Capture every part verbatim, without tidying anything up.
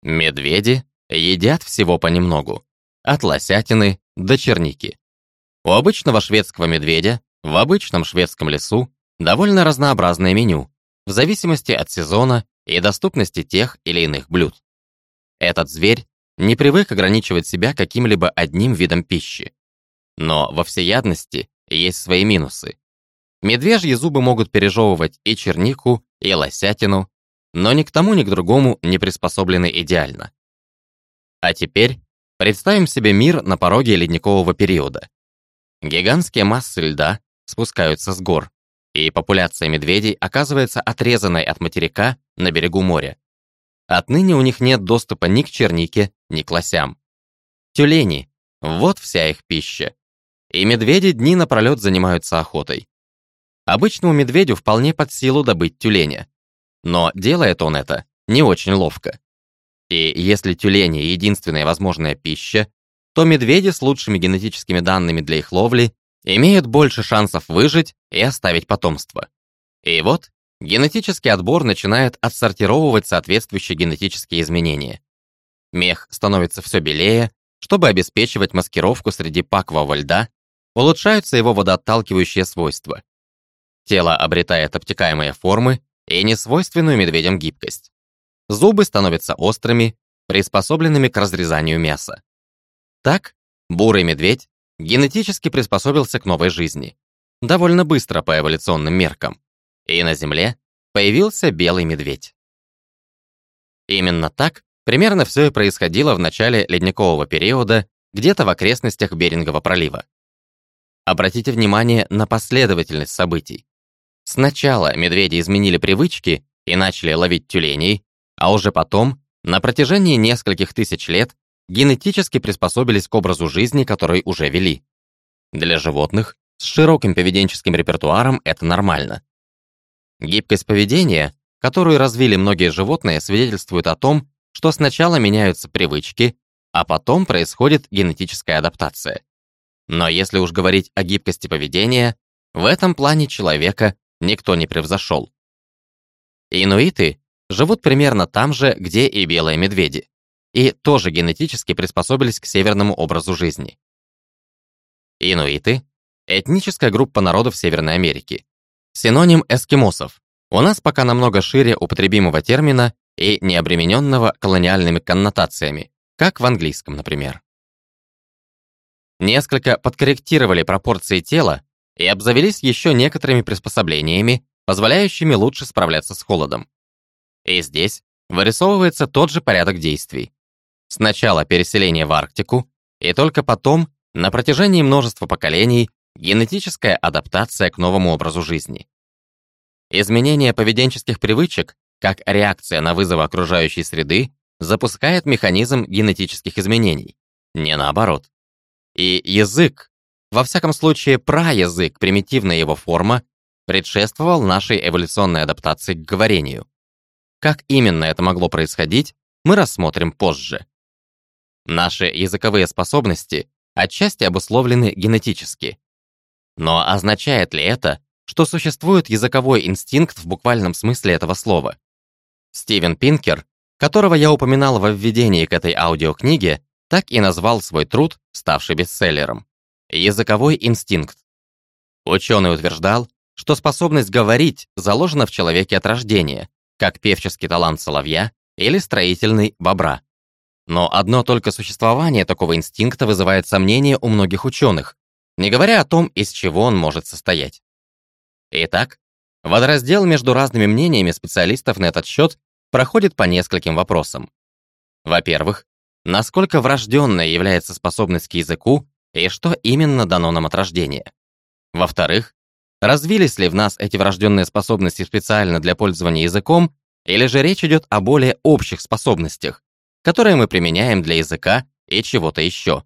Медведи едят всего понемногу, от лосятины до черники. У обычного шведского медведя в обычном шведском лесу довольно разнообразное меню, в зависимости от сезона и доступности тех или иных блюд. Этот зверь не привык ограничивать себя каким-либо одним видом пищи. Но во всеядности есть свои минусы. Медвежьи зубы могут пережевывать и чернику, и лосятину, но ни к тому, ни к другому не приспособлены идеально. А теперь представим себе мир на пороге ледникового периода. Гигантские массы льда спускаются с гор, и популяция медведей оказывается отрезанной от материка на берегу моря. Отныне у них нет доступа ни к чернике, ни к лосям. Тюлени — вот вся их пища. И медведи дни напролет занимаются охотой. Обычному медведю вполне под силу добыть тюленя. Но делает он это не очень ловко. И если тюлени — единственная возможная пища, то медведи с лучшими генетическими данными для их ловли имеют больше шансов выжить и оставить потомство. И вот генетический отбор начинает отсортировывать соответствующие генетические изменения. Мех становится все белее, чтобы обеспечивать маскировку среди пакового льда, улучшаются его водоотталкивающие свойства. Тело обретает обтекаемые формы и несвойственную медведям гибкость. Зубы становятся острыми, приспособленными к разрезанию мяса. Так, бурый медведь генетически приспособился к новой жизни, довольно быстро по эволюционным меркам, и на Земле появился белый медведь. Именно так примерно все и происходило в начале ледникового периода, где-то в окрестностях Берингова пролива. Обратите внимание на последовательность событий. Сначала медведи изменили привычки и начали ловить тюленей, а уже потом, на протяжении нескольких тысяч лет, генетически приспособились к образу жизни, который уже вели. Для животных с широким поведенческим репертуаром это нормально. Гибкость поведения, которую развили многие животные, свидетельствует о том, что сначала меняются привычки, а потом происходит генетическая адаптация. Но если уж говорить о гибкости поведения, в этом плане человека никто не превзошел. Инуиты живут примерно там же, где и белые медведи, и тоже генетически приспособились к северному образу жизни. Инуиты — этническая группа народов Северной Америки. Синоним эскимосов, у нас пока намного шире употребимого термина и не обремененного колониальными коннотациями, как в английском, например. Несколько подкорректировали пропорции тела и обзавелись еще некоторыми приспособлениями, позволяющими лучше справляться с холодом. И здесь вырисовывается тот же порядок действий. Сначала переселение в Арктику, и только потом, на протяжении множества поколений, генетическая адаптация к новому образу жизни. Изменение поведенческих привычек, как реакция на вызовы окружающей среды, запускает механизм генетических изменений, не наоборот. И язык, во всяком случае праязык, примитивная его форма, предшествовал нашей эволюционной адаптации к говорению. Как именно это могло происходить, мы рассмотрим позже. Наши языковые способности отчасти обусловлены генетически. Но означает ли это, что существует языковой инстинкт в буквальном смысле этого слова? Стивен Пинкер, которого я упоминал во введении к этой аудиокниге, так и назвал свой труд, ставший бестселлером, «Языковой инстинкт». Ученый утверждал, что способность говорить заложена в человеке от рождения, как певческий талант соловья или строительный бобра. Но одно только существование такого инстинкта вызывает сомнения у многих ученых, не говоря о том, из чего он может состоять. Итак, водораздел между разными мнениями специалистов на этот счет проходит по нескольким вопросам. Во-первых, насколько врожденной является способность к языку и что именно дано нам от рождения. Во-вторых, развились ли в нас эти врожденные способности специально для пользования языком, или же речь идет о более общих способностях, которые мы применяем для языка и чего-то еще.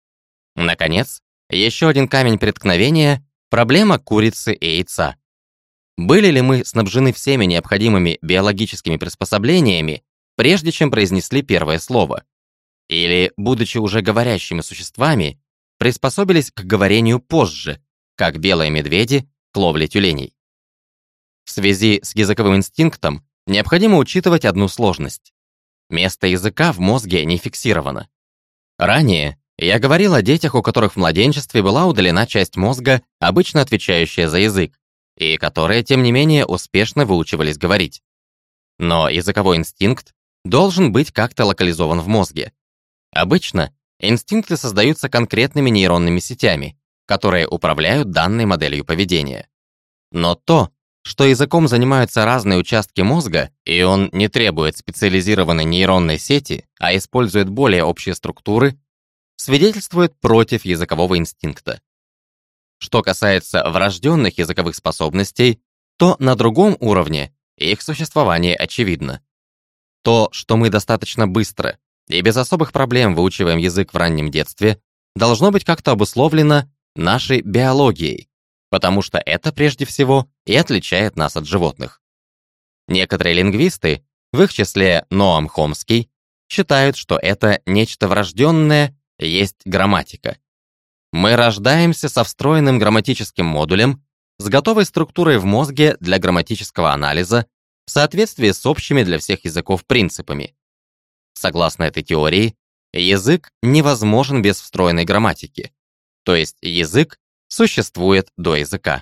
Наконец, еще один камень преткновения — проблема курицы и яйца. Были ли мы снабжены всеми необходимыми биологическими приспособлениями, прежде чем произнесли первое слово? Или, будучи уже говорящими существами, приспособились к говорению позже, как белые медведи к ловле тюленей? В связи с языковым инстинктом необходимо учитывать одну сложность. место языка в мозге не фиксировано. Ранее я говорил о детях, у которых в младенчестве была удалена часть мозга, обычно отвечающая за язык, и которые, тем не менее, успешно выучивались говорить. Но языковой инстинкт должен быть как-то локализован в мозге. Обычно инстинкты создаются конкретными нейронными сетями, которые управляют данной моделью поведения. Но то, что языком занимаются разные участки мозга, и он не требует специализированной нейронной сети, а использует более общие структуры, свидетельствует против языкового инстинкта. Что касается врожденных языковых способностей, то на другом уровне их существование очевидно. То, что мы достаточно быстро и без особых проблем выучиваем язык в раннем детстве, должно быть как-то обусловлено нашей биологией, потому что это прежде всего и отличает нас от животных. Некоторые лингвисты, в их числе Ноам Хомский, считают, что это нечто врожденное есть грамматика. Мы рождаемся со встроенным грамматическим модулем, с готовой структурой в мозге для грамматического анализа в соответствии с общими для всех языков принципами. Согласно этой теории, язык невозможен без встроенной грамматики, то есть язык существует до языка.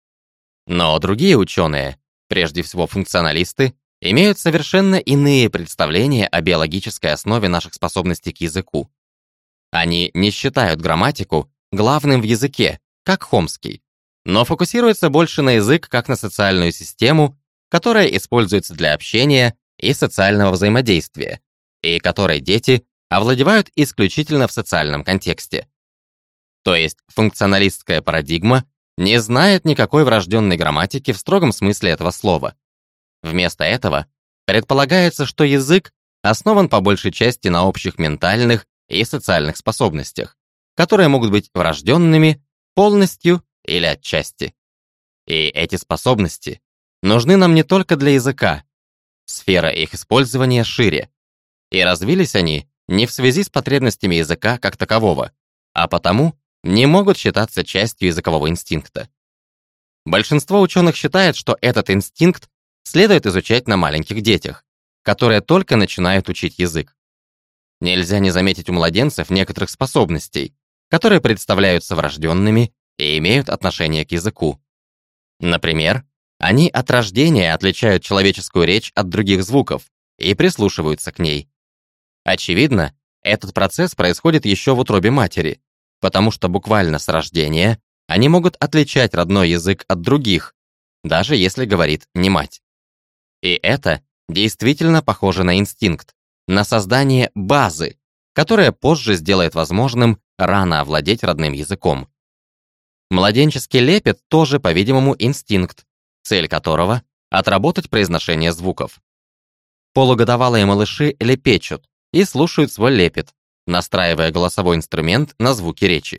Но другие ученые, прежде всего функционалисты, имеют совершенно иные представления о биологической основе наших способностей к языку. Они не считают грамматику главным в языке, как Хомский, но фокусируются больше на язык как на социальную систему, которая используется для общения и социального взаимодействия, и которой дети овладевают исключительно в социальном контексте. То есть функционалистская парадигма не знает никакой врожденной грамматики в строгом смысле этого слова. Вместо этого предполагается, что язык основан по большей части на общих ментальных и социальных способностях, которые могут быть врожденными полностью или отчасти. И эти способности нужны нам не только для языка, сфера их использования шире, и развились они не в связи с потребностями языка как такового, а потому не могут считаться частью языкового инстинкта. Большинство ученых считает, что этот инстинкт следует изучать на маленьких детях, которые только начинают учить язык. Нельзя не заметить у младенцев некоторых способностей, которые представляются врожденными и имеют отношение к языку. Например, они от рождения отличают человеческую речь от других звуков и прислушиваются к ней. Очевидно, этот процесс происходит еще в утробе матери, потому что буквально с рождения они могут отличать родной язык от других, даже если говорит не мать. И это действительно похоже на инстинкт, на создание базы, которая позже сделает возможным рано овладеть родным языком. Младенческий лепет тоже, по-видимому, инстинкт, цель которого — отработать произношение звуков. Полугодовалые малыши лепечут и слушают свой лепет, настраивая голосовой инструмент на звуки речи.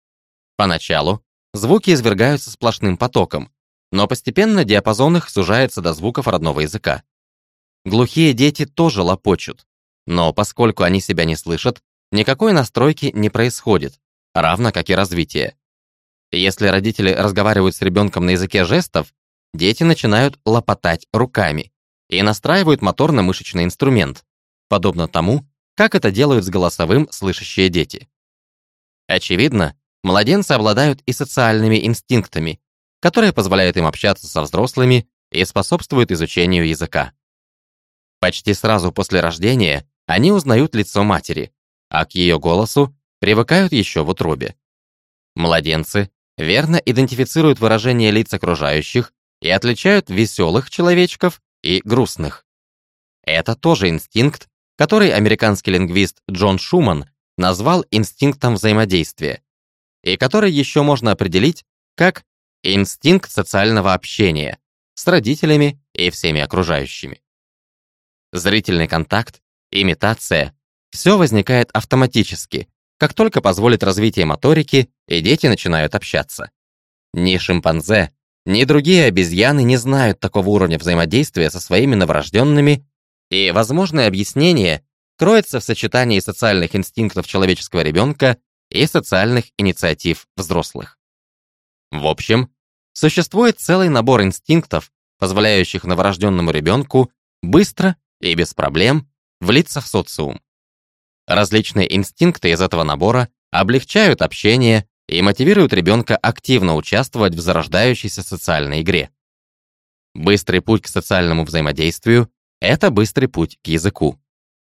Поначалу звуки извергаются сплошным потоком, но постепенно диапазон их сужается до звуков родного языка. Глухие дети тоже лопочут, но поскольку они себя не слышат, никакой настройки не происходит, равно как и развитие. Если родители разговаривают с ребенком на языке жестов, дети начинают лопотать руками и настраивают моторно-мышечный инструмент, подобно тому, как это делают с голосовым слышащие дети. Очевидно, младенцы обладают и социальными инстинктами, которые позволяют им общаться со взрослыми и способствуют изучению языка. Почти сразу после рождения они узнают лицо матери, а к ее голосу привыкают еще в утробе. Младенцы верно идентифицируют выражения лиц окружающих и отличают веселых человечков и грустных. Это тоже инстинкт, который американский лингвист Джон Шуман назвал инстинктом взаимодействия, и который еще можно определить как инстинкт социального общения с родителями и всеми окружающими. Зрительный контакт, имитация — все возникает автоматически, как только позволит развитие моторики, и дети начинают общаться. Ни шимпанзе, ни другие обезьяны не знают такого уровня взаимодействия со своими новорожденными, и возможное объяснение кроется в сочетании социальных инстинктов человеческого ребенка и социальных инициатив взрослых. В общем, существует целый набор инстинктов, позволяющих новорожденному ребенку быстро и без проблем влиться в социум. Различные инстинкты из этого набора облегчают общение и мотивируют ребенка активно участвовать в зарождающейся социальной игре. Быстрый путь к социальному взаимодействию – это быстрый путь к языку.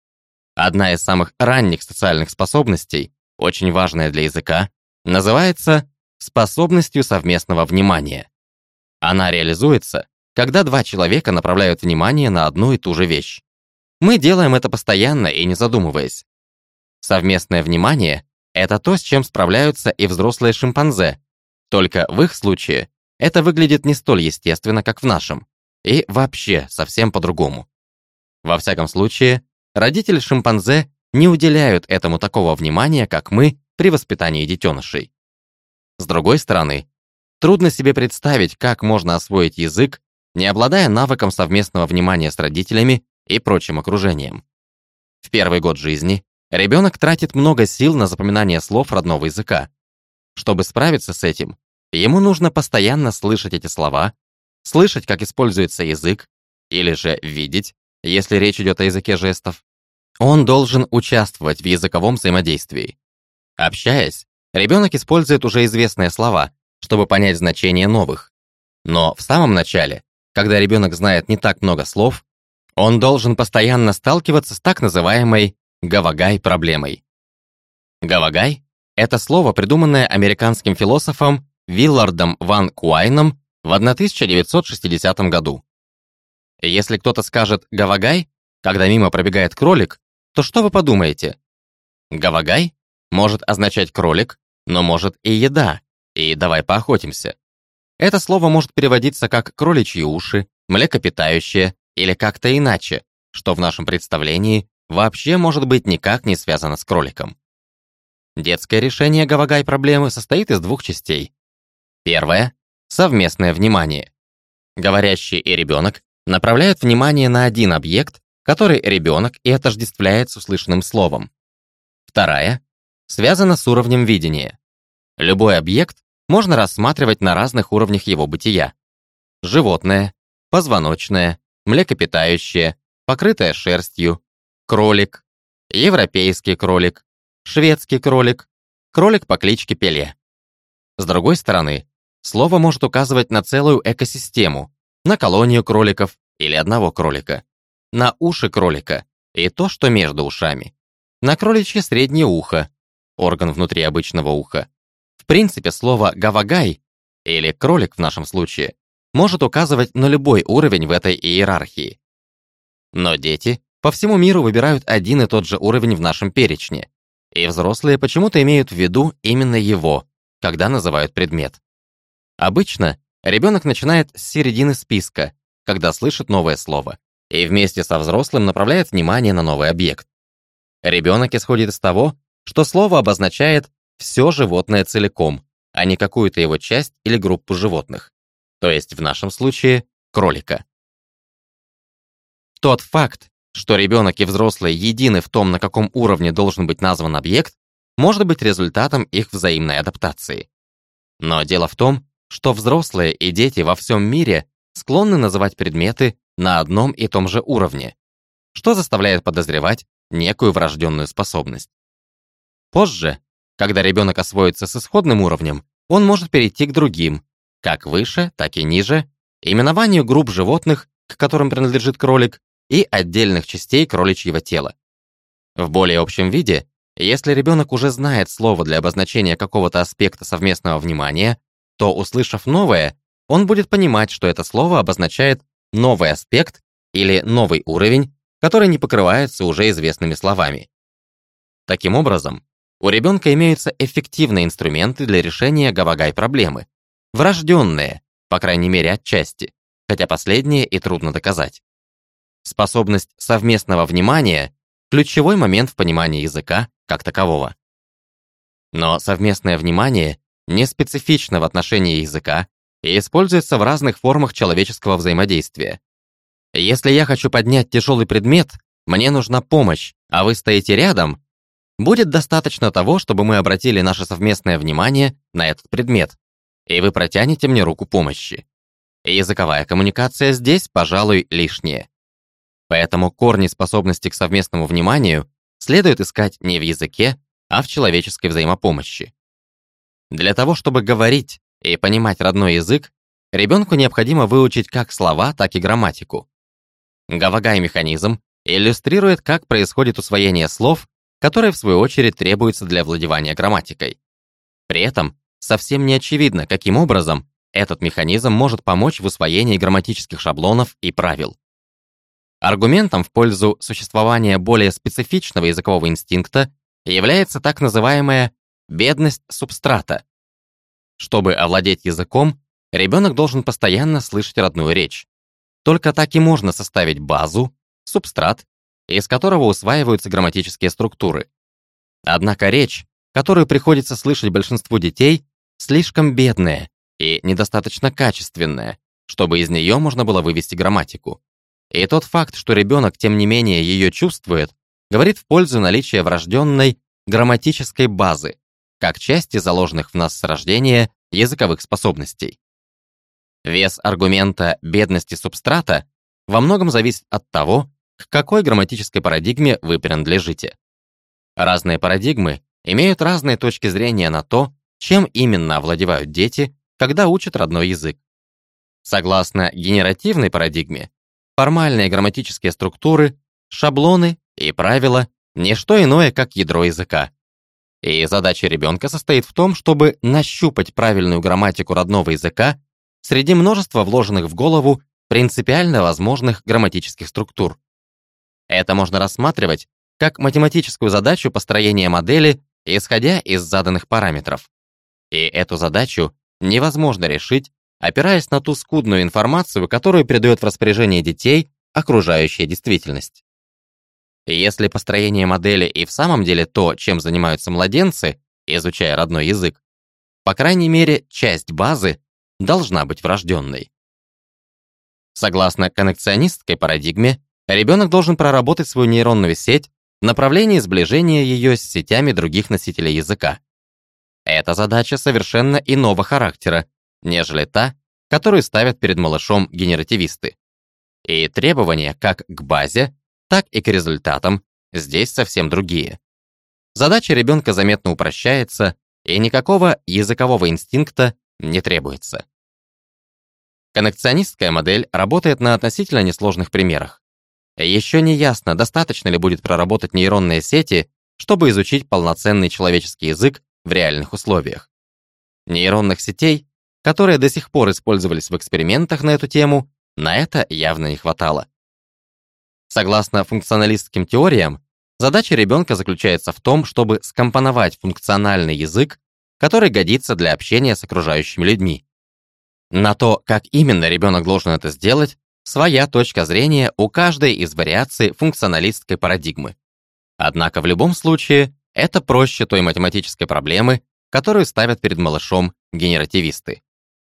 Одна из самых ранних социальных способностей, очень важная для языка, называется способностью совместного внимания. Она реализуется, когда два человека направляют внимание на одну и ту же вещь. Мы делаем это постоянно и не задумываясь. Совместное внимание – это то, с чем справляются и взрослые шимпанзе, только в их случае это выглядит не столь естественно, как в нашем, и вообще совсем по-другому. Во всяком случае, родители шимпанзе не уделяют этому такого внимания, как мы при воспитании детенышей. С другой стороны, трудно себе представить, как можно освоить язык, не обладая навыком совместного внимания с родителями и прочим окружением. В первый год жизни ребенок тратит много сил на запоминание слов родного языка. Чтобы справиться с этим, ему нужно постоянно слышать эти слова, слышать, как используется язык, или же видеть, если речь идет о языке жестов. Он должен участвовать в языковом взаимодействии. Общаясь, ребенок использует уже известные слова, чтобы понять значение новых. Но в самом начале, когда ребенок знает не так много слов, он должен постоянно сталкиваться с так называемой гавагай-проблемой. Гавагай — это слово, придуманное американским философом Виллардом Ван Куайном в тысяча девятьсот шестидесятом году. Если кто-то скажет «гавагай», когда мимо пробегает кролик, то что вы подумаете? Гавагай может означать кролик, но может и еда, и давай поохотимся. Это слово может переводиться как кроличьи уши, млекопитающее или как-то иначе, что в нашем представлении вообще может быть никак не связано с кроликом. Детское решение гавагай-проблемы состоит из двух частей. Первое — совместное внимание. Говорящий и ребенок направляют внимание на один объект, который ребенок и отождествляет с услышанным словом. Вторая связана с уровнем видения. Любой объект можно рассматривать на разных уровнях его бытия. Животное, позвоночное, млекопитающее, покрытое шерстью, кролик, европейский кролик, шведский кролик, кролик по кличке Пеле. С другой стороны, слово может указывать на целую экосистему, на колонию кроликов или одного кролика, на уши кролика и то, что между ушами, на кроличье среднее ухо, орган внутри обычного уха. В принципе, слово «гавагай» или «кролик» в нашем случае может указывать на любой уровень в этой иерархии. Но дети по всему миру выбирают один и тот же уровень в нашем перечне, и взрослые почему-то имеют в виду именно его, когда называют предмет. Обычно ребенок начинает с середины списка, когда слышит новое слово, и вместе со взрослым направляет внимание на новый объект. Ребенок исходит из того, что слово обозначает все животное целиком, а не какую-то его часть или группу животных, то есть в нашем случае кролика. Тот факт, что ребенок и взрослые едины в том, на каком уровне должен быть назван объект, может быть результатом их взаимной адаптации. Но дело в том, что взрослые и дети во всем мире склонны называть предметы на одном и том же уровне, что заставляет подозревать некую врожденную способность. Позже, когда ребенок освоится с исходным уровнем, он может перейти к другим, как выше, так и ниже, именованию групп животных, к которым принадлежит кролик, и отдельных частей кроличьего тела. В более общем виде, если ребенок уже знает слово для обозначения какого-то аспекта совместного внимания, то, услышав новое, он будет понимать, что это слово обозначает новый аспект или новый уровень, который не покрывается уже известными словами. Таким образом, у ребенка имеются эффективные инструменты для решения гавагай-проблемы, врожденные, по крайней мере отчасти, хотя последнее и трудно доказать. Способность совместного внимания – ключевой момент в понимании языка как такового. Но совместное внимание не специфично в отношении языка и используется в разных формах человеческого взаимодействия. Если я хочу поднять тяжелый предмет, мне нужна помощь, а вы стоите рядом, будет достаточно того, чтобы мы обратили наше совместное внимание на этот предмет, и вы протянете мне руку помощи. Языковая коммуникация здесь, пожалуй, лишняя. Поэтому корни способности к совместному вниманию следует искать не в языке, а в человеческой взаимопомощи. Для того, чтобы говорить и понимать родной язык, ребенку необходимо выучить как слова, так и грамматику. Гавагай-механизм иллюстрирует, как происходит усвоение слов, которые в свою очередь требуются для владевания грамматикой. При этом совсем не очевидно, каким образом этот механизм может помочь в усвоении грамматических шаблонов и правил. Аргументом в пользу существования более специфичного языкового инстинкта является так называемая бедность субстрата. Чтобы овладеть языком, ребенок должен постоянно слышать родную речь. Только так и можно составить базу, субстрат, из которого усваиваются грамматические структуры. Однако речь, которую приходится слышать большинству детей, слишком бедная и недостаточно качественная, чтобы из нее можно было вывести грамматику. И тот факт, что ребенок, тем не менее, ее чувствует, говорит в пользу наличия врожденной грамматической базы, как части заложенных в нас с рождения языковых способностей. Вес аргумента бедности субстрата во многом зависит от того, к какой грамматической парадигме вы принадлежите. Разные парадигмы имеют разные точки зрения на то, чем именно овладевают дети, когда учат родной язык. Согласно генеративной парадигме, формальные грамматические структуры, шаблоны и правила — не что иное, как ядро языка. И задача ребенка состоит в том, чтобы нащупать правильную грамматику родного языка среди множества вложенных в голову принципиально возможных грамматических структур. Это можно рассматривать как математическую задачу построения модели, исходя из заданных параметров. И эту задачу невозможно решить, опираясь на ту скудную информацию, которую передает в распоряжение детей окружающая действительность. И если построение модели и в самом деле то, чем занимаются младенцы, изучая родной язык, по крайней мере, часть базы должна быть врожденной. Согласно коннекционистской парадигме, ребенок должен проработать свою нейронную сеть в направлении сближения ее с сетями других носителей языка. Эта задача совершенно иного характера, нежели та, которую ставят перед малышом генеративисты. И требования как к базе, так и к результатам здесь совсем другие. Задача ребенка заметно упрощается, и никакого языкового инстинкта не требуется. Коннекционистская модель работает на относительно несложных примерах. Еще не ясно, достаточно ли будет проработать нейронные сети, чтобы изучить полноценный человеческий язык в реальных условиях. Нейронных сетей, которые до сих пор использовались в экспериментах на эту тему, на это явно не хватало. Согласно функционалистским теориям, задача ребенка заключается в том, чтобы скомпоновать функциональный язык, который годится для общения с окружающими людьми. На то, как именно ребенок должен это сделать, своя точка зрения у каждой из вариаций функционалистской парадигмы. Однако в любом случае это проще той математической проблемы, которую ставят перед малышом генеративисты.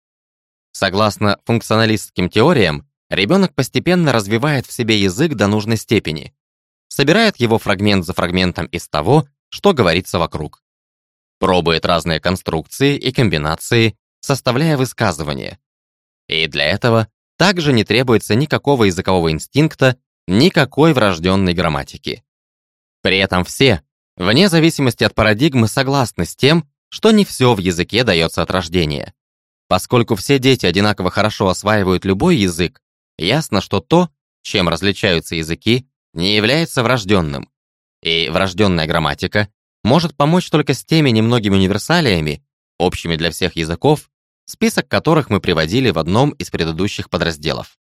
Согласно функционалистским теориям, ребенок постепенно развивает в себе язык до нужной степени, собирает его фрагмент за фрагментом из того, что говорится вокруг, пробует разные конструкции и комбинации, составляя высказывания. И для этого также не требуется никакого языкового инстинкта, никакой врожденной грамматики. При этом все, вне зависимости от парадигмы, согласны с тем, что не все в языке дается от рождения. Поскольку все дети одинаково хорошо осваивают любой язык, ясно, что то, чем различаются языки, не является врожденным. И врожденная грамматика может помочь только с теми немногими универсалиями, общими для всех языков, список которых мы приводили в одном из предыдущих подразделов.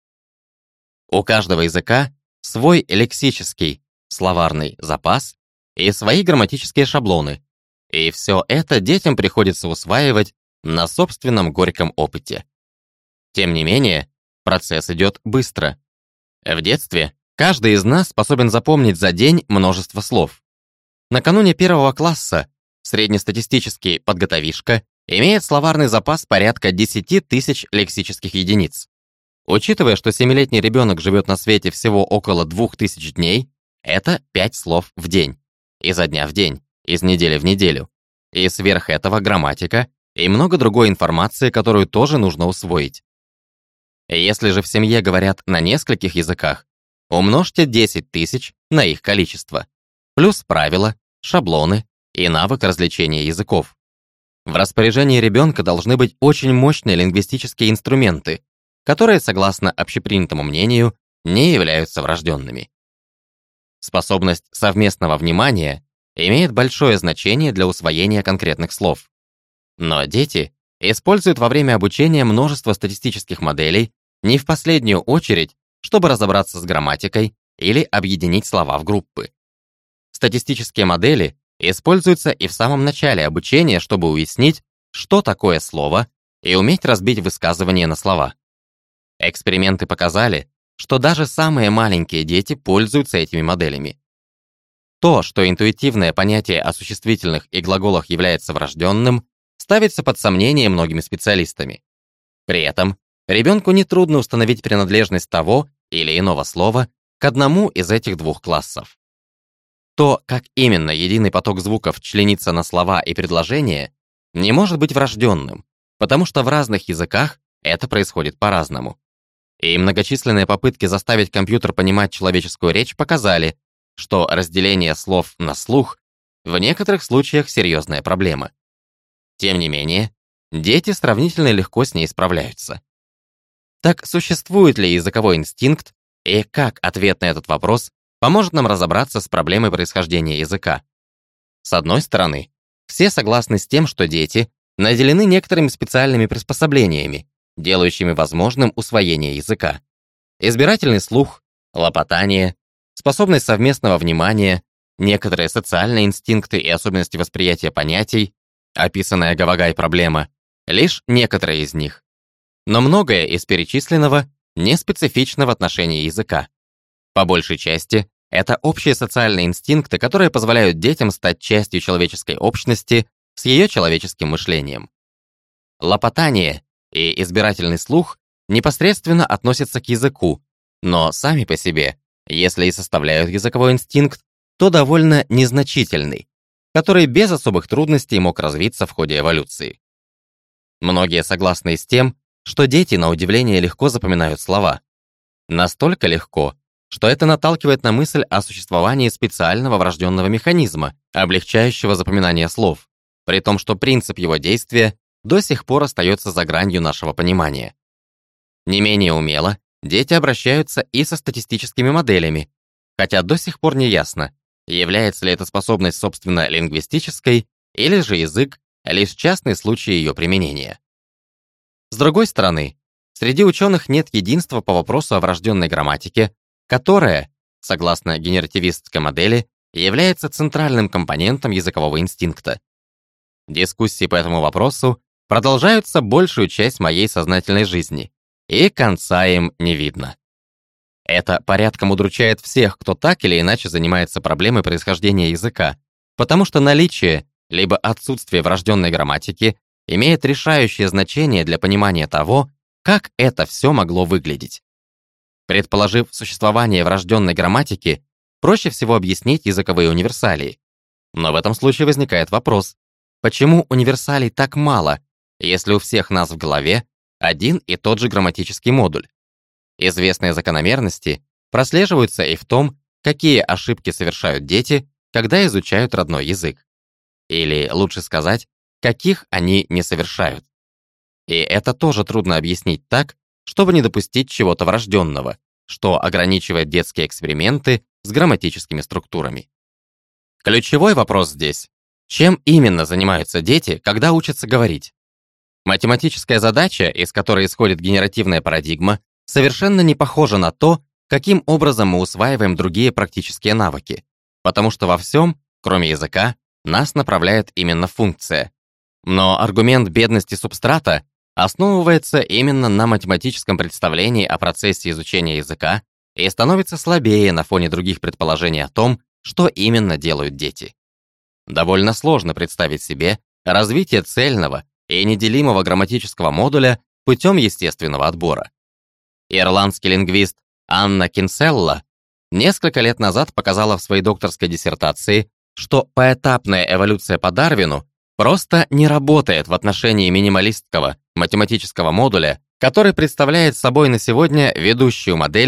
У каждого языка свой лексический, словарный запас и свои грамматические шаблоны, и все это детям приходится усваивать на собственном горьком опыте. Тем не менее, процесс идет быстро. В детстве каждый из нас способен запомнить за день множество слов. Накануне первого класса среднестатистический подготовишка имеет словарный запас порядка десять тысяч лексических единиц. Учитывая, что семилетний ребенок живет на свете всего около двух тысяч дней, это пять слов в день, изо дня в день, из недели в неделю. И сверх этого грамматика и много другой информации, которую тоже нужно усвоить. Если же в семье говорят на нескольких языках, умножьте десять тысяч на их количество, плюс правила, шаблоны и навык различения языков. В распоряжении ребенка должны быть очень мощные лингвистические инструменты, которые, согласно общепринятому мнению, не являются врожденными. Способность совместного внимания имеет большое значение для усвоения конкретных слов. Но дети используют во время обучения множество статистических моделей не в последнюю очередь, чтобы разобраться с грамматикой или объединить слова в группы. Статистические модели используются и в самом начале обучения, чтобы уяснить, что такое слово, и уметь разбить высказывание на слова. Эксперименты показали, что даже самые маленькие дети пользуются этими моделями. То, что интуитивное понятие о существительных и глаголах является врожденным, ставится под сомнение многими специалистами. При этом ребенку нетрудно установить принадлежность того или иного слова к одному из этих двух классов. То, как именно единый поток звуков членится на слова и предложения, не может быть врожденным, потому что в разных языках это происходит по-разному. И многочисленные попытки заставить компьютер понимать человеческую речь показали, что разделение слов на слух в некоторых случаях серьезная проблема. Тем не менее, дети сравнительно легко с ней справляются. Так существует ли языковой инстинкт, и как ответ на этот вопрос поможет нам разобраться с проблемой происхождения языка? С одной стороны, все согласны с тем, что дети наделены некоторыми специальными приспособлениями, делающими возможным усвоение языка. Избирательный слух, лопотание, способность совместного внимания, некоторые социальные инстинкты и особенности восприятия понятий, описанная Гавагай проблема, лишь некоторые из них. Но многое из перечисленного не специфично в отношении языка. По большей части, это общие социальные инстинкты, которые позволяют детям стать частью человеческой общности с ее человеческим мышлением. Лопотание и избирательный слух непосредственно относятся к языку, но сами по себе, если и составляют языковой инстинкт, то довольно незначительный, который без особых трудностей мог развиться в ходе эволюции. Многие согласны с тем, что дети, на удивление, легко запоминают слова. Настолько легко, что это наталкивает на мысль о существовании специального врожденного механизма, облегчающего запоминание слов, при том, что принцип его действия до сих пор остается за гранью нашего понимания. Не менее умело дети обращаются и со статистическими моделями, хотя до сих пор не ясно, является ли эта способность собственно лингвистической, или же язык — лишь частный случай ее применения. С другой стороны, среди ученых нет единства по вопросу о врожденной грамматике, которая, согласно генеративистской модели, является центральным компонентом языкового инстинкта. Дискуссии по этому вопросу продолжаются большую часть моей сознательной жизни, и конца им не видно. Это порядком удручает всех, кто так или иначе занимается проблемой происхождения языка, потому что наличие либо отсутствие врожденной грамматики имеет решающее значение для понимания того, как это все могло выглядеть. Предположив существование врожденной грамматики, проще всего объяснить языковые универсалии. Но в этом случае возникает вопрос, почему универсалий так мало, если у всех нас в голове один и тот же грамматический модуль? Известные закономерности прослеживаются и в том, какие ошибки совершают дети, когда изучают родной язык. Или, лучше сказать, каких они не совершают. И это тоже трудно объяснить так, чтобы не допустить чего-то врожденного, что ограничивает детские эксперименты с грамматическими структурами. Ключевой вопрос здесь: чем именно занимаются дети, когда учатся говорить? Математическая задача, из которой исходит генеративная парадигма, совершенно не похожа на то, каким образом мы усваиваем другие практические навыки, потому что во всем, кроме языка, нас направляет именно функция. Но аргумент бедности субстрата основывается именно на математическом представлении о процессе изучения языка и становится слабее на фоне других предположений о том, что именно делают дети. Довольно сложно представить себе развитие цельного и неделимого грамматического модуля путем естественного отбора. Ирландский лингвист Анна Кинселла несколько лет назад показала в своей докторской диссертации, что поэтапная эволюция по Дарвину просто не работает в отношении минималистского математического модуля, который представляет собой на сегодня ведущую модель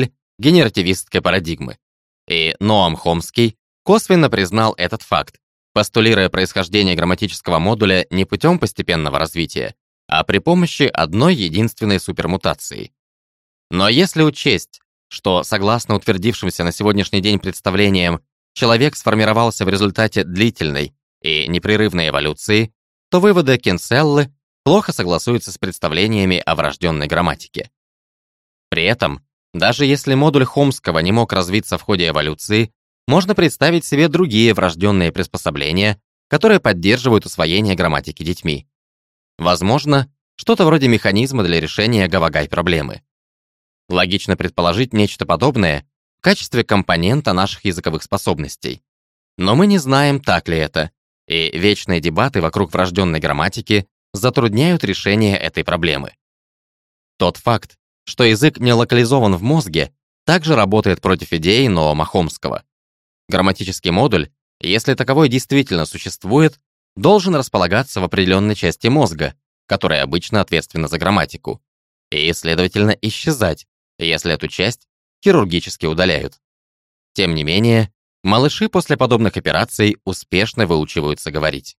генеративистской парадигмы. И Ноам Хомский косвенно признал этот факт, постулируя происхождение грамматического модуля не путем постепенного развития, а при помощи одной единственной супермутации. Но если учесть, что, согласно утвердившимся на сегодняшний день представлениям, человек сформировался в результате длительной и непрерывной эволюции, то выводы Кинселлы плохо согласуются с представлениями о врожденной грамматике. При этом, даже если модуль Хомского не мог развиться в ходе эволюции, можно представить себе другие врожденные приспособления, которые поддерживают усвоение грамматики детьми. Возможно, что-то вроде механизма для решения Гавагай-проблемы. Логично предположить нечто подобное в качестве компонента наших языковых способностей. Но мы не знаем, так ли это, и вечные дебаты вокруг врожденной грамматики затрудняют решение этой проблемы. Тот факт, что язык не локализован в мозге, также работает против идеи Ноама Хомского. Грамматический модуль, если таковой действительно существует, должен располагаться в определенной части мозга, которая обычно ответственна за грамматику, и, следовательно, исчезать, если эту часть хирургически удаляют. Тем не менее, малыши после подобных операций успешно выучиваются говорить.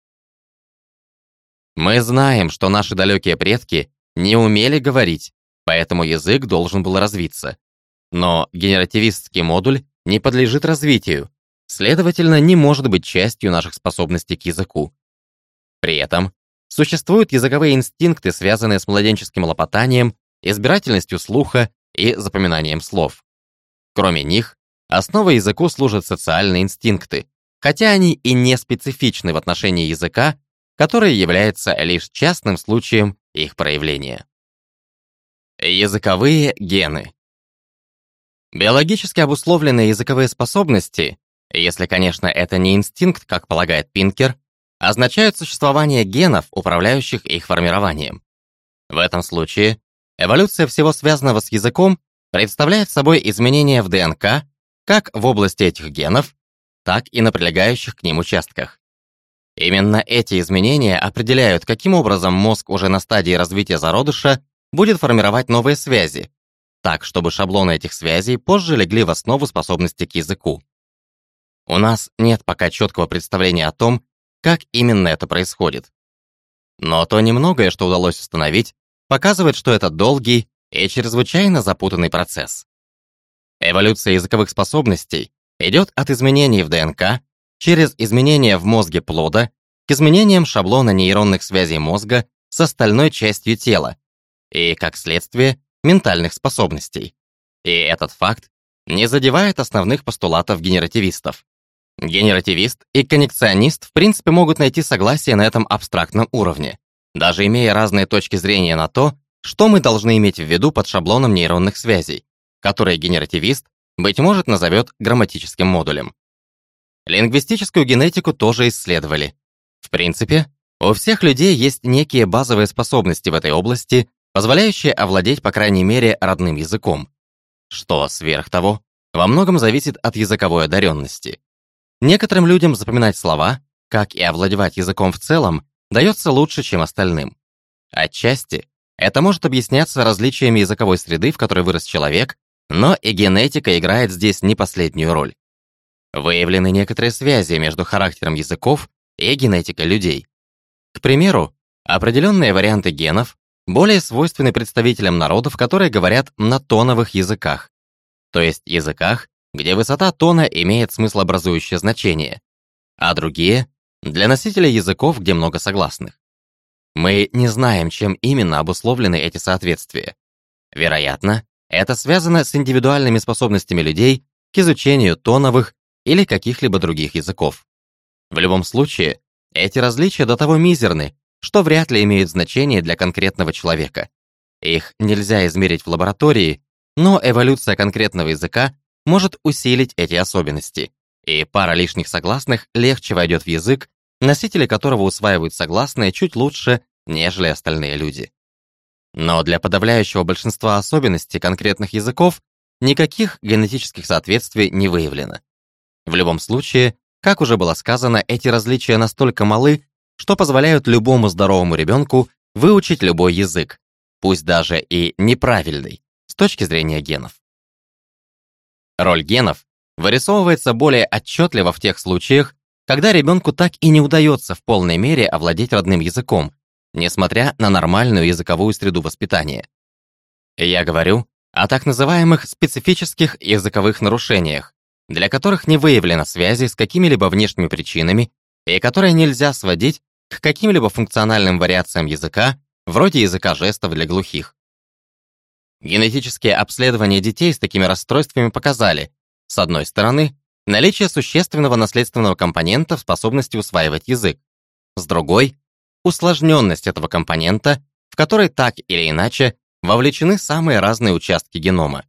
Мы знаем, что наши далекие предки не умели говорить, поэтому язык должен был развиться. Но генеративистский модуль не подлежит развитию, следовательно, не может быть частью наших способностей к языку. При этом существуют языковые инстинкты, связанные с младенческим лопотанием, избирательностью слуха и запоминанием слов. Кроме них, основой языку служат социальные инстинкты, хотя они и не специфичны в отношении языка, который является лишь частным случаем их проявления. Языковые гены. Биологически обусловленные языковые способности, если, конечно, это не инстинкт, как полагает Пинкер, означают существование генов, управляющих их формированием. В этом случае эволюция всего связанного с языком представляет собой изменения в ДНК как в области этих генов, так и на прилегающих к ним участках. Именно эти изменения определяют, каким образом мозг уже на стадии развития зародыша будет формировать новые связи, так, чтобы шаблоны этих связей позже легли в основу способности к языку. У нас нет пока четкого представления о том, как именно это происходит. Но то немногое, что удалось установить, показывает, что это долгий и чрезвычайно запутанный процесс. Эволюция языковых способностей идет от изменений в ДНК через изменения в мозге плода к изменениям шаблона нейронных связей мозга с остальной частью тела и, как следствие, ментальных способностей. И этот факт не задевает основных постулатов генеративистов. Генеративист и коннекционист в принципе могут найти согласие на этом абстрактном уровне, даже имея разные точки зрения на то, что мы должны иметь в виду под шаблоном нейронных связей, который генеративист, быть может, назовет грамматическим модулем. Лингвистическую генетику тоже исследовали. В принципе, у всех людей есть некие базовые способности в этой области, позволяющие овладеть, по крайней мере, родным языком, что, сверх того, во многом зависит от языковой одаренности. Некоторым людям запоминать слова, как и овладевать языком в целом, дается лучше, чем остальным. Отчасти это может объясняться различиями языковой среды, в которой вырос человек, но и генетика играет здесь не последнюю роль. Выявлены некоторые связи между характером языков и генетикой людей. К примеру, определенные варианты генов более свойственны представителям народов, которые говорят на тоновых языках, то есть языках, где высота тона имеет смыслообразующее значение, а другие — для носителей языков, где много согласных. Мы не знаем, чем именно обусловлены эти соответствия. Вероятно, это связано с индивидуальными способностями людей к изучению тоновых или каких-либо других языков. В любом случае, эти различия до того мизерны, что вряд ли имеют значение для конкретного человека. Их нельзя измерить в лаборатории, но эволюция конкретного языка может усилить эти особенности, и пара лишних согласных легче войдет в язык, носители которого усваивают согласные чуть лучше, нежели остальные люди. Но для подавляющего большинства особенностей конкретных языков никаких генетических соответствий не выявлено. В любом случае, как уже было сказано, эти различия настолько малы, что позволяют любому здоровому ребенку выучить любой язык, пусть даже и неправильный, с точки зрения генов. Роль генов вырисовывается более отчетливо в тех случаях, когда ребенку так и не удается в полной мере овладеть родным языком, несмотря на нормальную языковую среду воспитания. Я говорю о так называемых специфических языковых нарушениях, для которых не выявлено связи с какими-либо внешними причинами и которые нельзя сводить к каким-либо функциональным вариациям языка, вроде языка жестов для глухих. Генетические обследования детей с такими расстройствами показали, с одной стороны, наличие существенного наследственного компонента в способности усваивать язык, с другой — усложненность этого компонента, в который так или иначе вовлечены самые разные участки генома.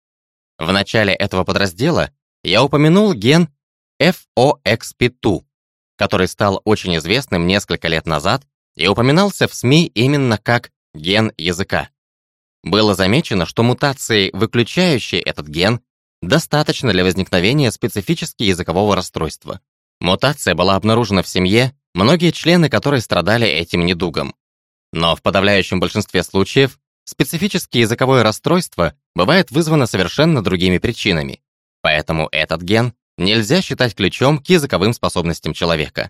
В начале этого подраздела я упомянул ген эф о экс пи два, который стал очень известным несколько лет назад и упоминался в СМИ именно как ген языка. Было замечено, что мутации, выключающие этот ген, достаточно для возникновения специфически языкового расстройства. Мутация была обнаружена в семье, многие члены которой страдали этим недугом. Но в подавляющем большинстве случаев специфическое языковое расстройство бывает вызвано совершенно другими причинами, поэтому этот ген нельзя считать ключом к языковым способностям человека.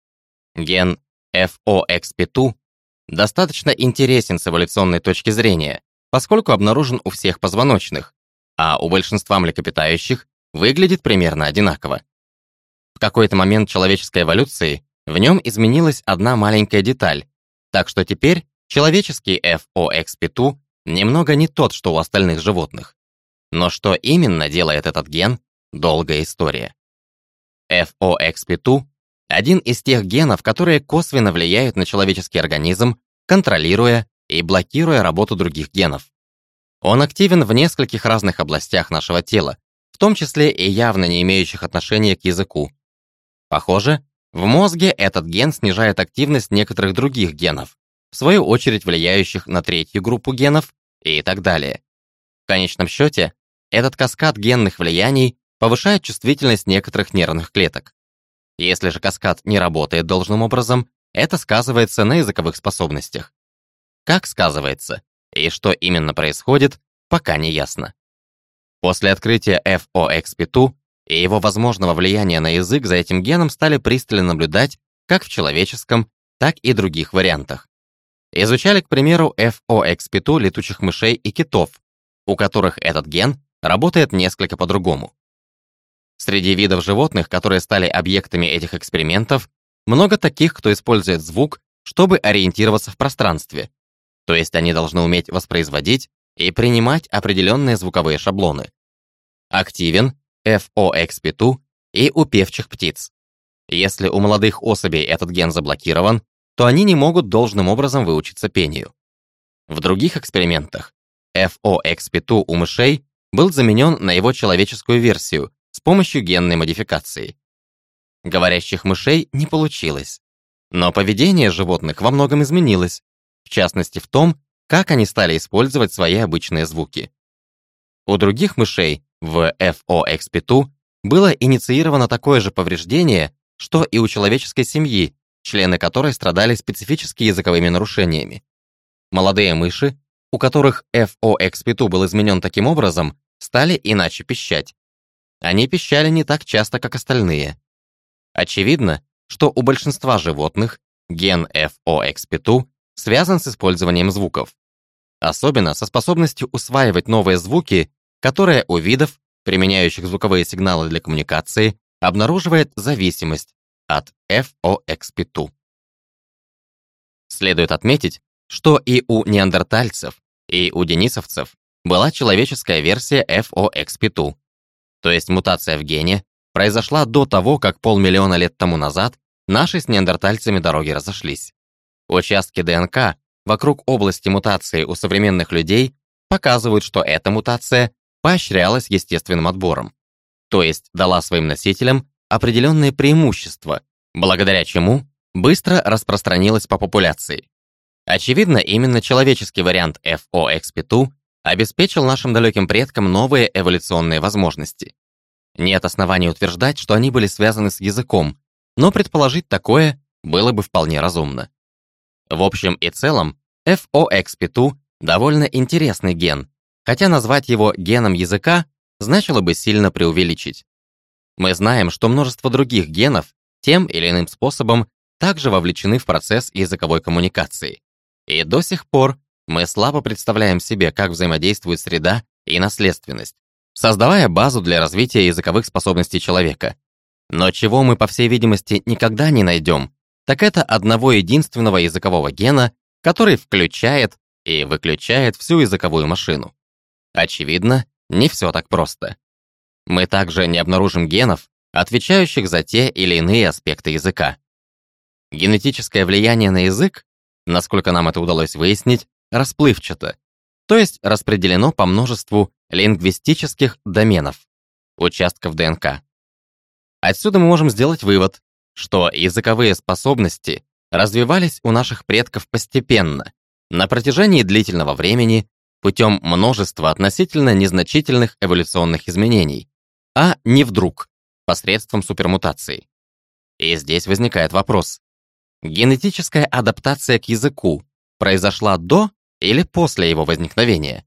Ген эф о экс пи два достаточно интересен с эволюционной точки зрения, поскольку обнаружен у всех позвоночных, а у большинства млекопитающих выглядит примерно одинаково. В какой-то момент человеческой эволюции в нем изменилась одна маленькая деталь, так что теперь человеческий эф о экс пи два немного не тот, что у остальных животных. Но что именно делает этот ген — долгая история. эф о экс пи два — один из тех генов, которые косвенно влияют на человеческий организм, контролируя и блокируя работу других генов. Он активен в нескольких разных областях нашего тела, в том числе и явно не имеющих отношения к языку. Похоже, в мозге этот ген снижает активность некоторых других генов, в свою очередь влияющих на третью группу генов и так далее. В конечном счете, этот каскад генных влияний повышает чувствительность некоторых нервных клеток. Если же каскад не работает должным образом, это сказывается на языковых способностях. Как сказывается и что именно происходит, пока не ясно. После открытия эф о экс пи два и его возможного влияния на язык за этим геном стали пристально наблюдать как в человеческом, так и других вариантах. Изучали, к примеру, эф о экс пи два летучих мышей и китов, у которых этот ген работает несколько по-другому. Среди видов животных, которые стали объектами этих экспериментов, много таких, кто использует звук, чтобы ориентироваться в пространстве, то есть они должны уметь воспроизводить и принимать определенные звуковые шаблоны. Активен эф о экс пи два и у певчих птиц. Если у молодых особей этот ген заблокирован, то они не могут должным образом выучиться пению. В других экспериментах эф о экс пи два у мышей был заменен на его человеческую версию с помощью генной модификации. Говорящих мышей не получилось, но поведение животных во многом изменилось, в частности в том, как они стали использовать свои обычные звуки. У других мышей в эф о экс пи два было инициировано такое же повреждение, что и у человеческой семьи, члены которой страдали специфически языковыми нарушениями. Молодые мыши, у которых эф о экс пи два был изменен таким образом, стали иначе пищать. Они пищали не так часто, как остальные. Очевидно, что у большинства животных ген эф о экс пи два связан с использованием звуков, особенно со способностью усваивать новые звуки, которые у видов, применяющих звуковые сигналы для коммуникации, обнаруживает зависимость от эф о экс пи два. Следует отметить, что и у неандертальцев, и у денисовцев была человеческая версия эф о экс пи два, то есть мутация в гене произошла до того, как полмиллиона лет тому назад наши с неандертальцами дороги разошлись. Участки ДНК вокруг области мутации у современных людей показывают, что эта мутация поощрялась естественным отбором, то есть дала своим носителям определенные преимущества, благодаря чему быстро распространилась по популяции. Очевидно, именно человеческий вариант эф о экс пи два обеспечил нашим далеким предкам новые эволюционные возможности. Нет оснований утверждать, что они были связаны с языком, но предположить такое было бы вполне разумно. В общем и целом, эф о экс пи два довольно интересный ген, хотя назвать его геном языка значило бы сильно преувеличить. Мы знаем, что множество других генов тем или иным способом также вовлечены в процесс языковой коммуникации. И до сих пор мы слабо представляем себе, как взаимодействует среда и наследственность, создавая базу для развития языковых способностей человека. Но чего мы, по всей видимости, никогда не найдем, так это одного единственного языкового гена, который включает и выключает всю языковую машину. Очевидно, не все так просто. Мы также не обнаружим генов, отвечающих за те или иные аспекты языка. Генетическое влияние на язык, насколько нам это удалось выяснить, расплывчато, то есть распределено по множеству лингвистических доменов, участков ДНК. Отсюда мы можем сделать вывод, что языковые способности развивались у наших предков постепенно, на протяжении длительного времени, путем множества относительно незначительных эволюционных изменений, а не вдруг, посредством супермутации. И здесь возникает вопрос. Генетическая адаптация к языку произошла до или после его возникновения?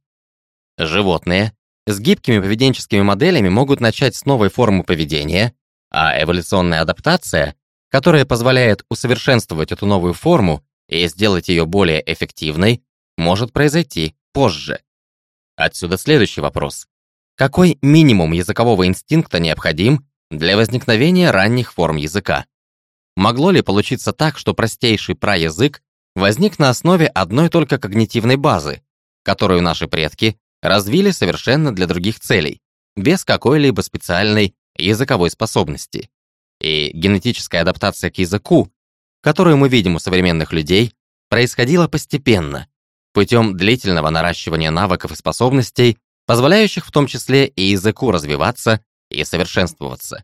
Животные с гибкими поведенческими моделями могут начать с новой формы поведения, а эволюционная адаптация, которая позволяет усовершенствовать эту новую форму и сделать ее более эффективной, может произойти позже. Отсюда следующий вопрос. Какой минимум языкового инстинкта необходим для возникновения ранних форм языка? Могло ли получиться так, что простейший праязык возник на основе одной только когнитивной базы, которую наши предки развили совершенно для других целей, без какой-либо специальной языковой способности? И генетическая адаптация к языку, которую мы видим у современных людей, происходила постепенно, путем длительного наращивания навыков и способностей, позволяющих в том числе и языку развиваться и совершенствоваться.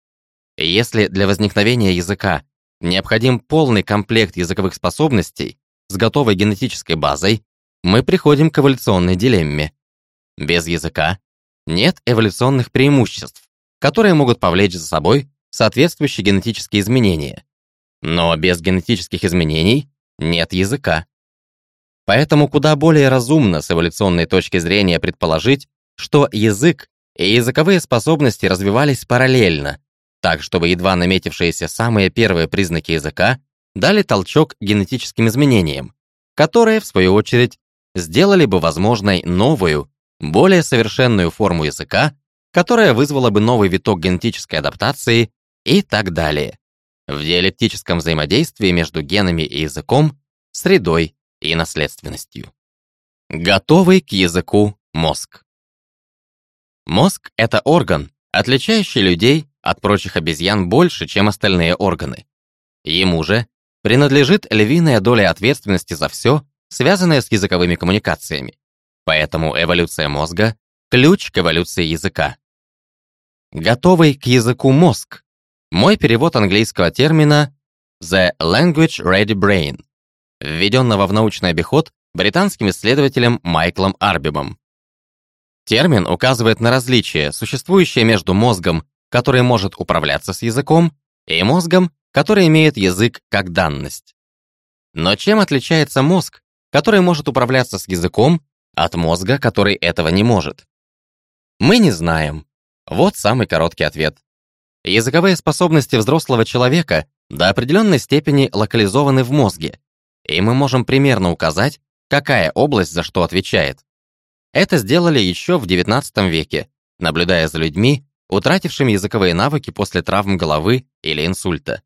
Если для возникновения языка необходим полный комплект языковых способностей с готовой генетической базой, мы приходим к эволюционной дилемме. Без языка нет эволюционных преимуществ, которые могут повлечь за собой соответствующие генетические изменения. Но без генетических изменений нет языка. Поэтому куда более разумно с эволюционной точки зрения предположить, что язык и языковые способности развивались параллельно, так чтобы едва наметившиеся самые первые признаки языка дали толчок генетическим изменениям, которые, в свою очередь, сделали бы возможной новую, более совершенную форму языка, которая вызвала бы новый виток генетической адаптации и так далее, в диалектическом взаимодействии между генами и языком, средой и наследственностью. Готовый к языку мозг. Мозг — это орган, отличающий людей от прочих обезьян больше, чем остальные органы. Ему же принадлежит львиная доля ответственности за все, связанное с языковыми коммуникациями. Поэтому эволюция мозга — ключ к эволюции языка. Готовый к языку мозг. Мой перевод английского термина «the language ready brain», введенного в научный обиход британским исследователем Майклом Арбибом. Термин указывает на различие, существующее между мозгом, который может управляться с языком, и мозгом, который имеет язык как данность. Но чем отличается мозг, который может управляться с языком, от мозга, который этого не может? Мы не знаем. Вот самый короткий ответ. Языковые способности взрослого человека до определенной степени локализованы в мозге, и мы можем примерно указать, какая область за что отвечает. Это сделали еще в девятнадцатом веке, наблюдая за людьми, утратившими языковые навыки после травм головы или инсульта.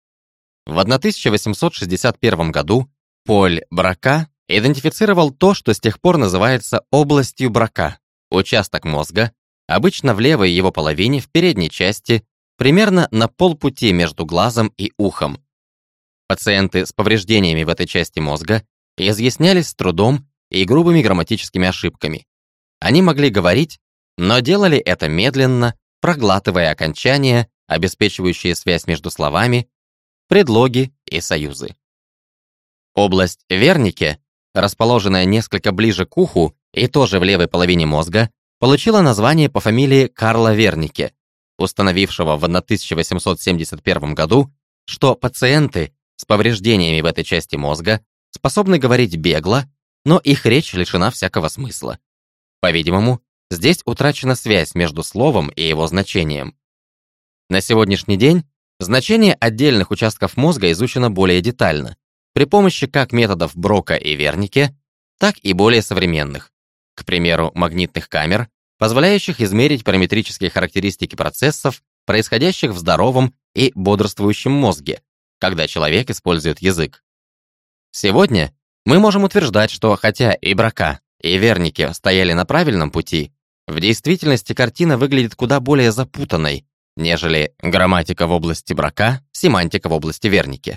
В тысяча восемьсот шестьдесят первом году Поль Брака идентифицировал то, что с тех пор называется областью Брака, участок мозга, обычно в левой его половине в передней части, примерно на полпути между глазом и ухом. Пациенты с повреждениями в этой части мозга изъяснялись с трудом и грубыми грамматическими ошибками. Они могли говорить, но делали это медленно, проглатывая окончания, обеспечивающие связь между словами, предлоги и союзы. Область Вернике, расположенная несколько ближе к уху и тоже в левой половине мозга, получила название по фамилии Карла Вернике, установившего в тысяча восемьсот семьдесят первом году, что пациенты с повреждениями в этой части мозга способны говорить бегло, но их речь лишена всякого смысла. По-видимому, здесь утрачена связь между словом и его значением. На сегодняшний день значение отдельных участков мозга изучено более детально, при помощи как методов Брока и Вернике, так и более современных, к примеру, магнитных камер, позволяющих измерить параметрические характеристики процессов, происходящих в здоровом и бодрствующем мозге, когда человек использует язык. Сегодня мы можем утверждать, что хотя и Брока, и Вернике стояли на правильном пути, в действительности картина выглядит куда более запутанной, нежели грамматика в области Брока, семантика в области Вернике.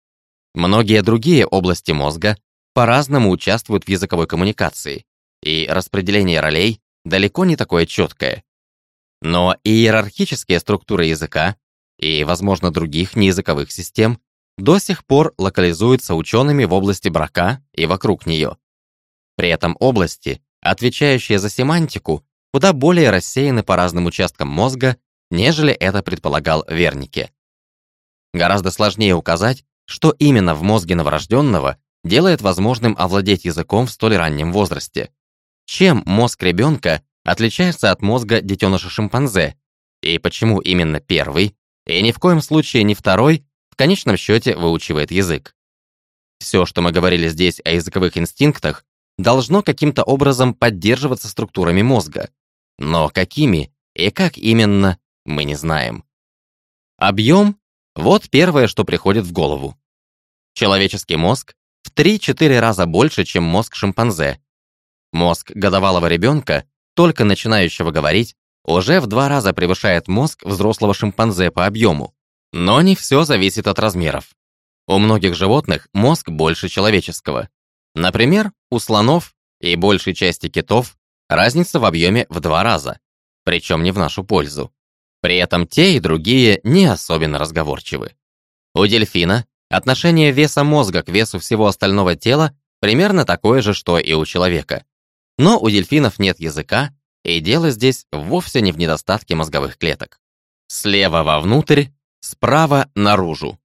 Многие другие области мозга по-разному участвуют в языковой коммуникации, и распределение ролей далеко не такое четкое. Но и иерархические структуры языка, и, возможно, других неязыковых систем до сих пор локализуются учеными в области Брока и вокруг нее. При этом области, отвечающие за семантику, куда более рассеяны по разным участкам мозга, нежели это предполагал Вернике. Гораздо сложнее указать, что именно в мозге новорожденного делает возможным овладеть языком в столь раннем возрасте. Чем мозг ребенка отличается от мозга детеныша шимпанзе, и почему именно первый, и ни в коем случае не второй, в конечном счете выучивает язык. Все, что мы говорили здесь о языковых инстинктах, должно каким-то образом поддерживаться структурами мозга, но какими и как именно, мы не знаем. Объем — вот первое, что приходит в голову. Человеческий мозг в три-четыре раза больше, чем мозг шимпанзе. Мозг годовалого ребенка, только начинающего говорить, уже в два раза превышает мозг взрослого шимпанзе по объему. Но не все зависит от размеров. У многих животных мозг больше человеческого. Например, у слонов и большей части китов разница в объеме в два раза, причем не в нашу пользу. При этом те и другие не особенно разговорчивы. У дельфина отношение веса мозга к весу всего остального тела примерно такое же, что и у человека. Но у дельфинов нет языка, и дело здесь вовсе не в недостатке мозговых клеток. Слева вовнутрь, справа наружу.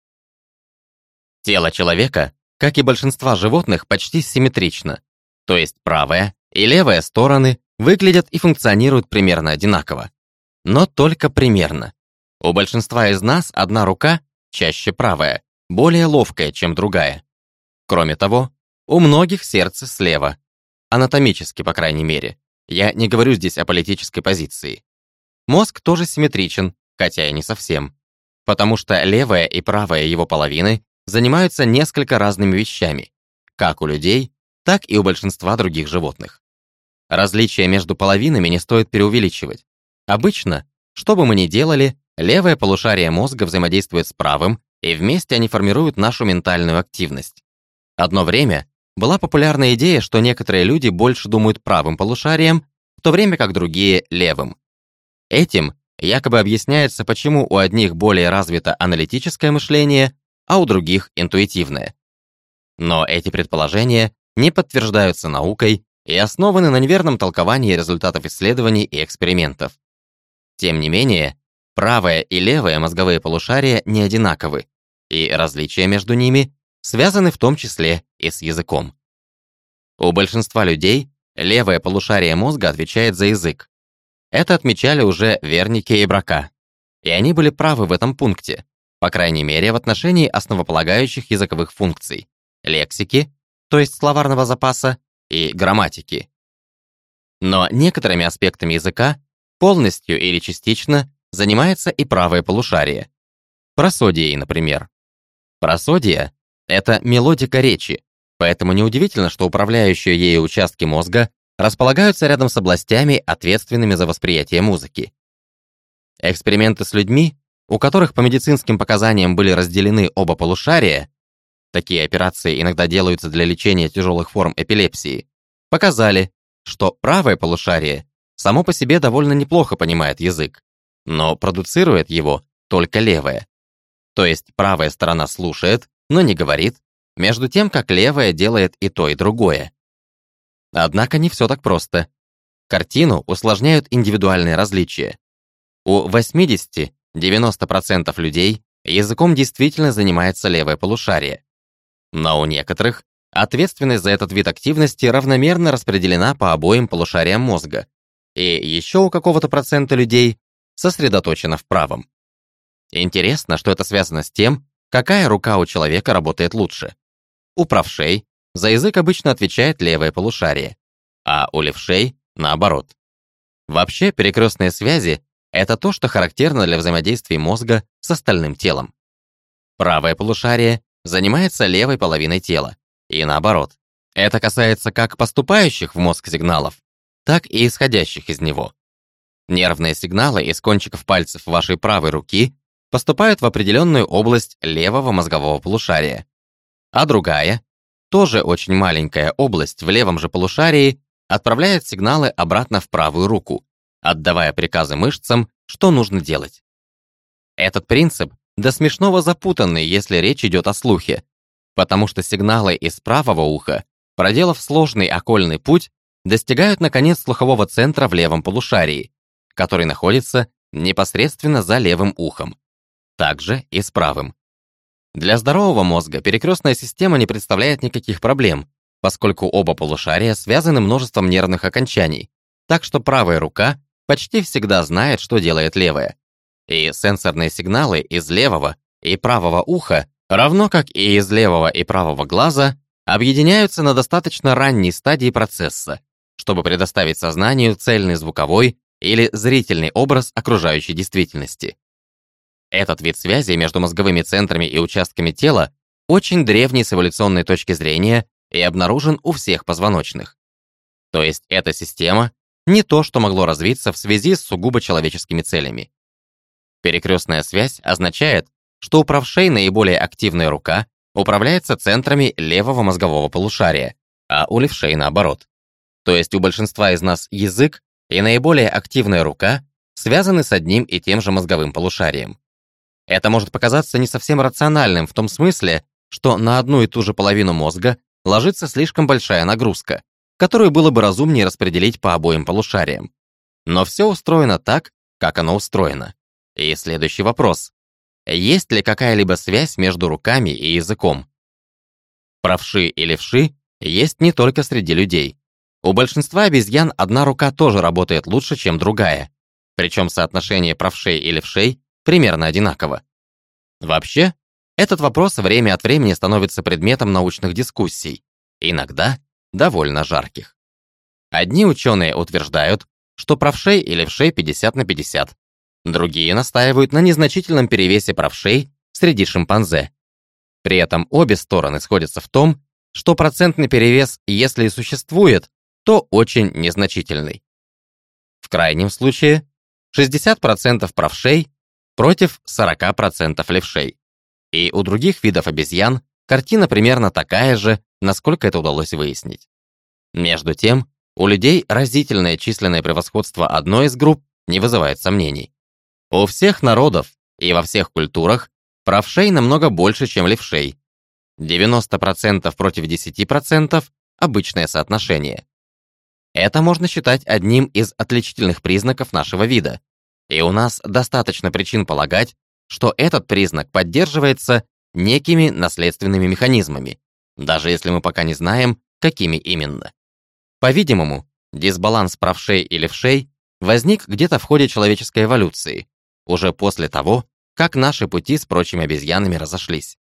Тело человека, как и большинства животных, почти симметрично, то есть правая и левая стороны выглядят и функционируют примерно одинаково. Но только примерно. У большинства из нас одна рука, чаще правая, более ловкая, чем другая. Кроме того, у многих сердце слева. Анатомически, по крайней мере. Я не говорю здесь о политической позиции. Мозг тоже симметричен, хотя и не совсем. Потому что левая и правая его половины занимаются несколько разными вещами, как у людей, так и у большинства других животных. Различия между половинами не стоит преувеличивать. Обычно, что бы мы ни делали, левое полушарие мозга взаимодействует с правым, и вместе они формируют нашу ментальную активность. Одно время была популярна идея, что некоторые люди больше думают правым полушарием, в то время как другие — левым. Этим якобы объясняется, почему у одних более развито аналитическое мышление, а у других — интуитивное. Но эти предположения не подтверждаются наукой и основаны на неверном толковании результатов исследований и экспериментов. Тем не менее, правое и левое мозговые полушария не одинаковы, и различия между ними связаны в том числе и с языком. У большинства людей левое полушарие мозга отвечает за язык. Это отмечали уже Вернике и Брока, и они были правы в этом пункте, по крайней мере в отношении основополагающих языковых функций — лексики, то есть словарного запаса, и грамматики. Но некоторыми аспектами языка полностью или частично занимается и правое полушарие. Просодией, например. Просодия — это мелодика речи, поэтому неудивительно, что управляющие ею участки мозга располагаются рядом с областями, ответственными за восприятие музыки. Эксперименты с людьми, у которых по медицинским показаниям были разделены оба полушария, такие операции иногда делаются для лечения тяжелых форм эпилепсии, показали, что правое полушарие само по себе довольно неплохо понимает язык, но продуцирует его только левое. То есть правая сторона слушает, но не говорит, между тем, как левая делает и то, и другое. Однако не все так просто. Картину усложняют индивидуальные различия. У восемьдесят-девяносто процентов людей языком действительно занимается левое полушарие. Но у некоторых ответственность за этот вид активности равномерно распределена по обоим полушариям мозга, и еще у какого-то процента людей сосредоточена в правом. Интересно, что это связано с тем, какая рука у человека работает лучше. У правшей за язык обычно отвечает левое полушарие, а у левшей – наоборот. Вообще, перекрестные связи – это то, что характерно для взаимодействия мозга с остальным телом. Правое полушарие занимается левой половиной тела, и наоборот. Это касается как поступающих в мозг сигналов, так и исходящих из него. Нервные сигналы из кончиков пальцев вашей правой руки поступают в определенную область левого мозгового полушария, а другая, тоже очень маленькая область в левом же полушарии, отправляет сигналы обратно в правую руку, отдавая приказы мышцам, что нужно делать. Этот принцип до смешного запутанный, если речь идет о слухе, потому что сигналы из правого уха, проделав сложный окольный путь, достигают, наконец, слухового центра в левом полушарии, который находится непосредственно за левым ухом. Также и с правым. Для здорового мозга перекрестная система не представляет никаких проблем, поскольку оба полушария связаны множеством нервных окончаний, так что правая рука почти всегда знает, что делает левая. И сенсорные сигналы из левого и правого уха, равно как и из левого и правого глаза, объединяются на достаточно ранней стадии процесса, чтобы предоставить сознанию цельный звуковой или зрительный образ окружающей действительности. Этот вид связи между мозговыми центрами и участками тела очень древний с эволюционной точки зрения и обнаружен у всех позвоночных. То есть эта система не то, что могло развиться в связи с сугубо человеческими целями. Перекрестная связь означает, что у правшей наиболее активная рука управляется центрами левого мозгового полушария, а у левшей наоборот. То есть у большинства из нас язык и наиболее активная рука связаны с одним и тем же мозговым полушарием. Это может показаться не совсем рациональным в том смысле, что на одну и ту же половину мозга ложится слишком большая нагрузка, которую было бы разумнее распределить по обоим полушариям. Но все устроено так, как оно устроено. И следующий вопрос. Есть ли какая-либо связь между руками и языком? Правши и левши есть не только среди людей. У большинства обезьян одна рука тоже работает лучше, чем другая. Причем соотношение правшей и левшей примерно одинаково. Вообще, этот вопрос время от времени становится предметом научных дискуссий, иногда довольно жарких. Одни ученые утверждают, что правшей и левшей пятьдесят на пятьдесят. Другие настаивают на незначительном перевесе правшей среди шимпанзе. При этом обе стороны сходятся в том, что процентный перевес, если и существует, то очень незначительный. В крайнем случае, шестьдесят процентов правшей против сорок процентов левшей. И у других видов обезьян картина примерно такая же, насколько это удалось выяснить. Между тем, у людей разительное численное превосходство одной из групп не вызывает сомнений. У всех народов и во всех культурах правшей намного больше, чем левшей. девяносто процентов против десяти процентов – обычное соотношение. Это можно считать одним из отличительных признаков нашего вида, и у нас достаточно причин полагать, что этот признак поддерживается некими наследственными механизмами, даже если мы пока не знаем, какими именно. По-видимому, дисбаланс правшей и левшей возник где-то в ходе человеческой эволюции, уже после того, как наши пути с прочими обезьянами разошлись.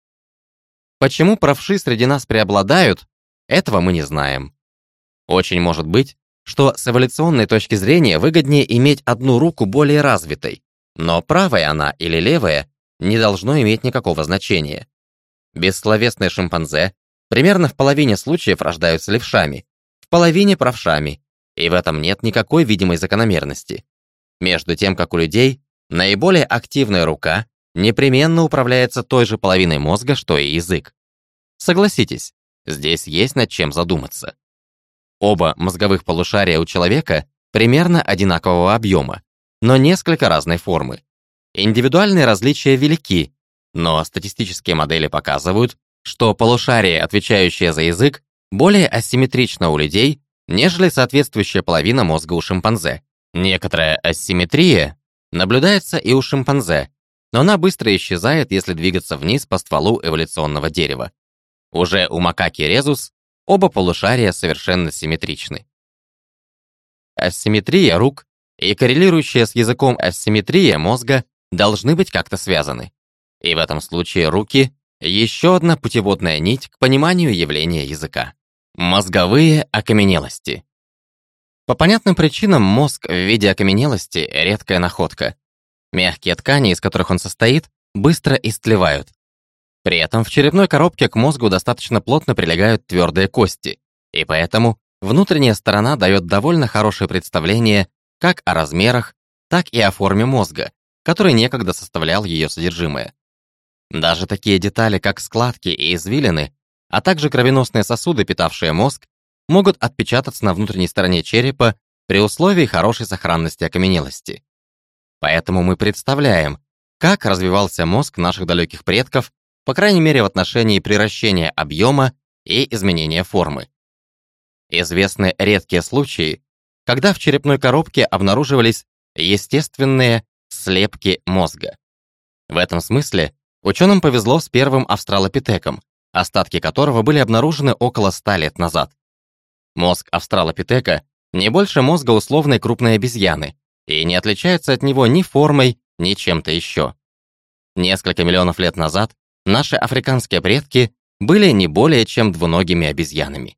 Почему правши среди нас преобладают, этого мы не знаем. Очень может быть, что с эволюционной точки зрения выгоднее иметь одну руку более развитой, но правая она или левая не должно иметь никакого значения. Бессловесные шимпанзе примерно в половине случаев рождаются левшами, в половине правшами, и в этом нет никакой видимой закономерности. Между тем, как у людей, наиболее активная рука непременно управляется той же половиной мозга, что и язык. Согласитесь, здесь есть над чем задуматься. Оба мозговых полушария у человека примерно одинакового объема, но несколько разной формы. Индивидуальные различия велики, но статистические модели показывают, что полушарие, отвечающее за язык, более асимметрично у людей, нежели соответствующая половина мозга у шимпанзе. Некоторая асимметрия наблюдается и у шимпанзе, но она быстро исчезает, если двигаться вниз по стволу эволюционного дерева. Уже у макаки резус оба полушария совершенно симметричны. асимметрия рук и коррелирующая с языком асимметрия мозга должны быть как-то связаны. И в этом случае руки — еще одна путеводная нить к пониманию явления языка. Мозговые окаменелости. По понятным причинам мозг в виде окаменелости — редкая находка. Мягкие ткани, из которых он состоит, быстро истлевают. При этом в черепной коробке к мозгу достаточно плотно прилегают твердые кости, и поэтому внутренняя сторона дает довольно хорошее представление как о размерах, так и о форме мозга, который некогда составлял ее содержимое. Даже такие детали, как складки и извилины, а также кровеносные сосуды, питавшие мозг, могут отпечататься на внутренней стороне черепа при условии хорошей сохранности окаменелости. Поэтому мы представляем, как развивался мозг наших далеких предков, по крайней мере в отношении приращения объема и изменения формы. Известны редкие случаи, когда в черепной коробке обнаруживались естественные слепки мозга. В этом смысле ученым повезло с первым австралопитеком, остатки которого были обнаружены около ста лет назад. Мозг австралопитека не больше мозга условной крупной обезьяны и не отличается от него ни формой, ни чем-то еще. Несколько миллионов лет назад наши африканские предки были не более чем двуногими обезьянами.